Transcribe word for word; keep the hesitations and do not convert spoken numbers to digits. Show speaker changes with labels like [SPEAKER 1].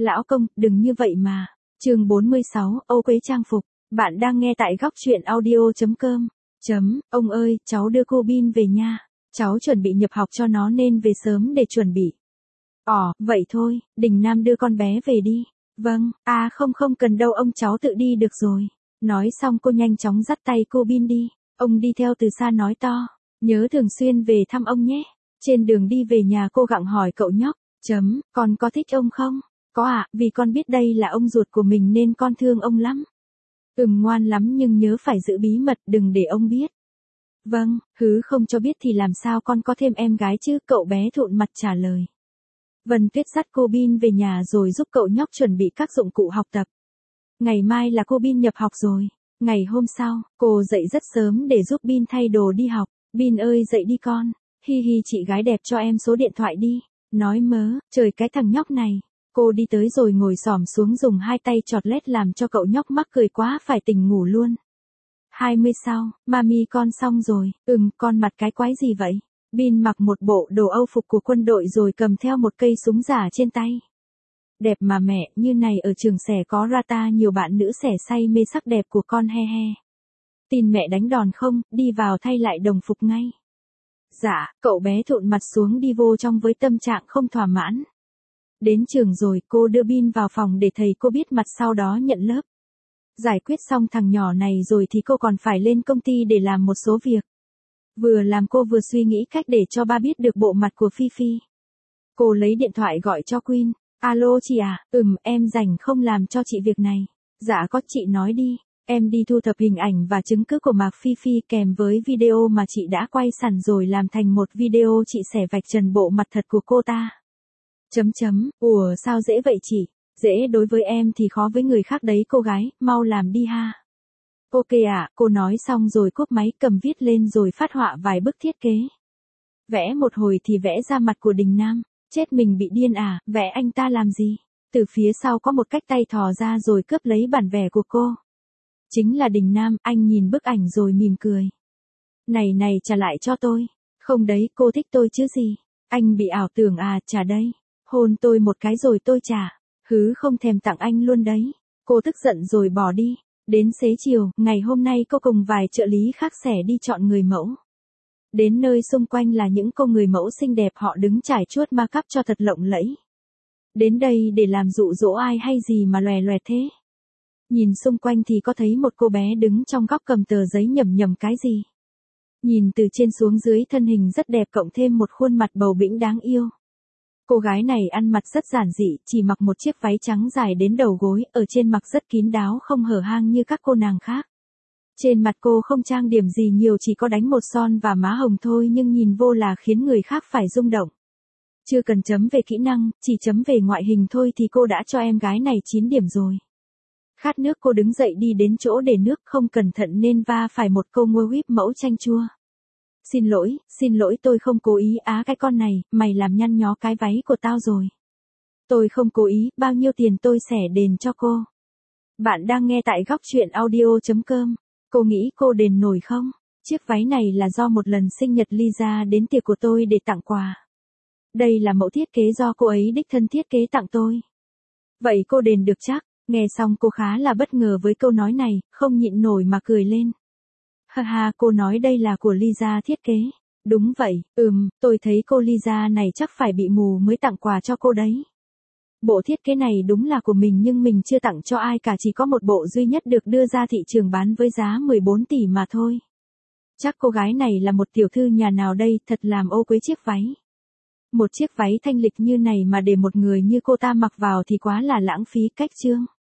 [SPEAKER 1] Lão công, đừng như vậy mà. Chương bốn mươi sáu, Âu Quế trang phục. Bạn đang nghe tại góc truyện audio chấm com. Chấm, ông ơi, cháu đưa cô Bin về nha. Cháu chuẩn bị nhập học cho nó nên về sớm để chuẩn bị. Ồ, vậy thôi, Đình Nam đưa con bé về đi. Vâng, à không không cần đâu, ông cháu tự đi được rồi. Nói xong cô nhanh chóng dắt tay cô Bin đi. Ông đi theo từ xa nói to. Nhớ thường xuyên về thăm ông nhé. Trên đường đi về nhà cô gặng hỏi cậu nhóc. Chấm, con có thích ông không? Có ạ, à, vì con biết đây là ông ruột của mình nên con thương ông lắm. Ừm, ngoan lắm nhưng nhớ phải giữ bí mật, đừng để ông biết. Vâng, hứ không cho biết thì làm sao con có thêm em gái chứ, cậu bé thụn mặt trả lời. Vân Tuyết dắt cô Bin về nhà rồi giúp cậu nhóc chuẩn bị các dụng cụ học tập. Ngày mai là cô Bin nhập học rồi. Ngày hôm sau, cô dậy rất sớm để giúp Bin thay đồ đi học. Bin ơi dậy đi con. Hi hi chị gái đẹp cho em số điện thoại đi. Nói mớ, trời cái thằng nhóc này. Cô đi tới rồi ngồi xổm xuống dùng hai tay chọt lết làm cho cậu nhóc mắc cười quá phải tỉnh ngủ luôn. hai mươi sau, mami con xong rồi. Ừm, con mặt cái quái gì vậy? Bin mặc một bộ đồ Âu phục của quân đội rồi cầm theo một cây súng giả trên tay. Đẹp mà mẹ, như này ở trường xẻ có ra ta nhiều bạn nữ xẻ say mê sắc đẹp của con he he. Tin mẹ đánh đòn không, đi vào thay lại đồng phục ngay. Dạ, cậu bé thụn mặt xuống đi vô trong với tâm trạng không thỏa mãn. Đến trường rồi, cô đưa Bin vào phòng để thầy cô biết mặt sau đó nhận lớp. Giải quyết xong thằng nhỏ này rồi thì cô còn phải lên công ty để làm một số việc. Vừa làm cô vừa suy nghĩ cách để cho ba biết được bộ mặt của Phi Phi. Cô lấy điện thoại gọi cho Quyên. Alo chị à, ừm, em rảnh không làm cho chị việc này. Dạ có, chị nói đi. Em đi thu thập hình ảnh và chứng cứ của Mạc Phi Phi kèm với video mà chị đã quay sẵn rồi làm thành một video chị xẻ vạch trần bộ mặt thật của cô ta. Chấm chấm, ủa sao dễ vậy chị? Dễ đối với em thì khó với người khác đấy cô gái, mau làm đi ha. Ok ạ, à, cô nói xong rồi cúp máy cầm viết lên rồi phát họa vài bức thiết kế. Vẽ một hồi thì vẽ ra mặt của Đình Nam. Chết mình bị điên à, vẽ anh ta làm gì? Từ phía sau có một cách tay thò ra rồi cướp lấy bản vẽ của cô. Chính là Đình Nam, anh nhìn bức ảnh rồi mỉm cười. Này này trả lại cho tôi. Không đấy, cô thích tôi chứ gì? Anh bị ảo tưởng à, trả đây. Hôn tôi một cái rồi tôi trả. Hứ không thèm tặng anh luôn đấy. Cô tức giận rồi bỏ đi. Đến xế chiều, ngày hôm nay cô cùng vài trợ lý khác xẻ đi chọn người mẫu. Đến nơi xung quanh là những cô người mẫu xinh đẹp họ đứng trải chuốt make up cho thật lộng lẫy. Đến đây để làm dụ dỗ ai hay gì mà lòe lòe thế? Nhìn xung quanh thì có thấy một cô bé đứng trong góc cầm tờ giấy nhầm nhầm cái gì. Nhìn từ trên xuống dưới thân hình rất đẹp cộng thêm một khuôn mặt bầu bĩnh đáng yêu. Cô gái này ăn mặc rất giản dị, chỉ mặc một chiếc váy trắng dài đến đầu gối, ở trên mặc rất kín đáo không hở hang như các cô nàng khác. Trên mặt cô không trang điểm gì nhiều, chỉ có đánh một son và má hồng thôi nhưng nhìn vô là khiến người khác phải rung động. Chưa cần chấm về kỹ năng, chỉ chấm về ngoại hình thôi thì cô đã cho em gái này chín điểm rồi. Khát nước cô đứng dậy đi đến chỗ để nước, không cẩn thận nên va phải một câu ngôi whip mẫu chanh chua. Xin lỗi, xin lỗi tôi không cố ý, á cái con này, mày làm nhăn nhó cái váy của tao rồi. Tôi không cố ý, bao nhiêu tiền tôi xẻ đền cho cô. Bạn đang nghe tại góc truyện audio chấm com. Cô nghĩ cô đền nổi không? Chiếc váy này là do một lần sinh nhật Lisa đến tiệc của tôi để tặng quà. Đây là mẫu thiết kế do cô ấy đích thân thiết kế tặng tôi. Vậy cô đền được chắc? Nghe xong cô khá là bất ngờ với câu nói này, không nhịn nổi mà cười lên. Ha ha, cô nói đây là của Lisa thiết kế. Đúng vậy, ừm, tôi thấy cô Lisa này chắc phải bị mù mới tặng quà cho cô đấy. Bộ thiết kế này đúng là của mình nhưng mình chưa tặng cho ai cả, chỉ có một bộ duy nhất được đưa ra thị trường bán với giá mười bốn tỷ mà thôi. Chắc cô gái này là một tiểu thư nhà nào đây, thật làm ô quế chiếc váy. Một chiếc váy thanh lịch như này mà để một người như cô ta mặc vào thì quá là lãng phí cách chương.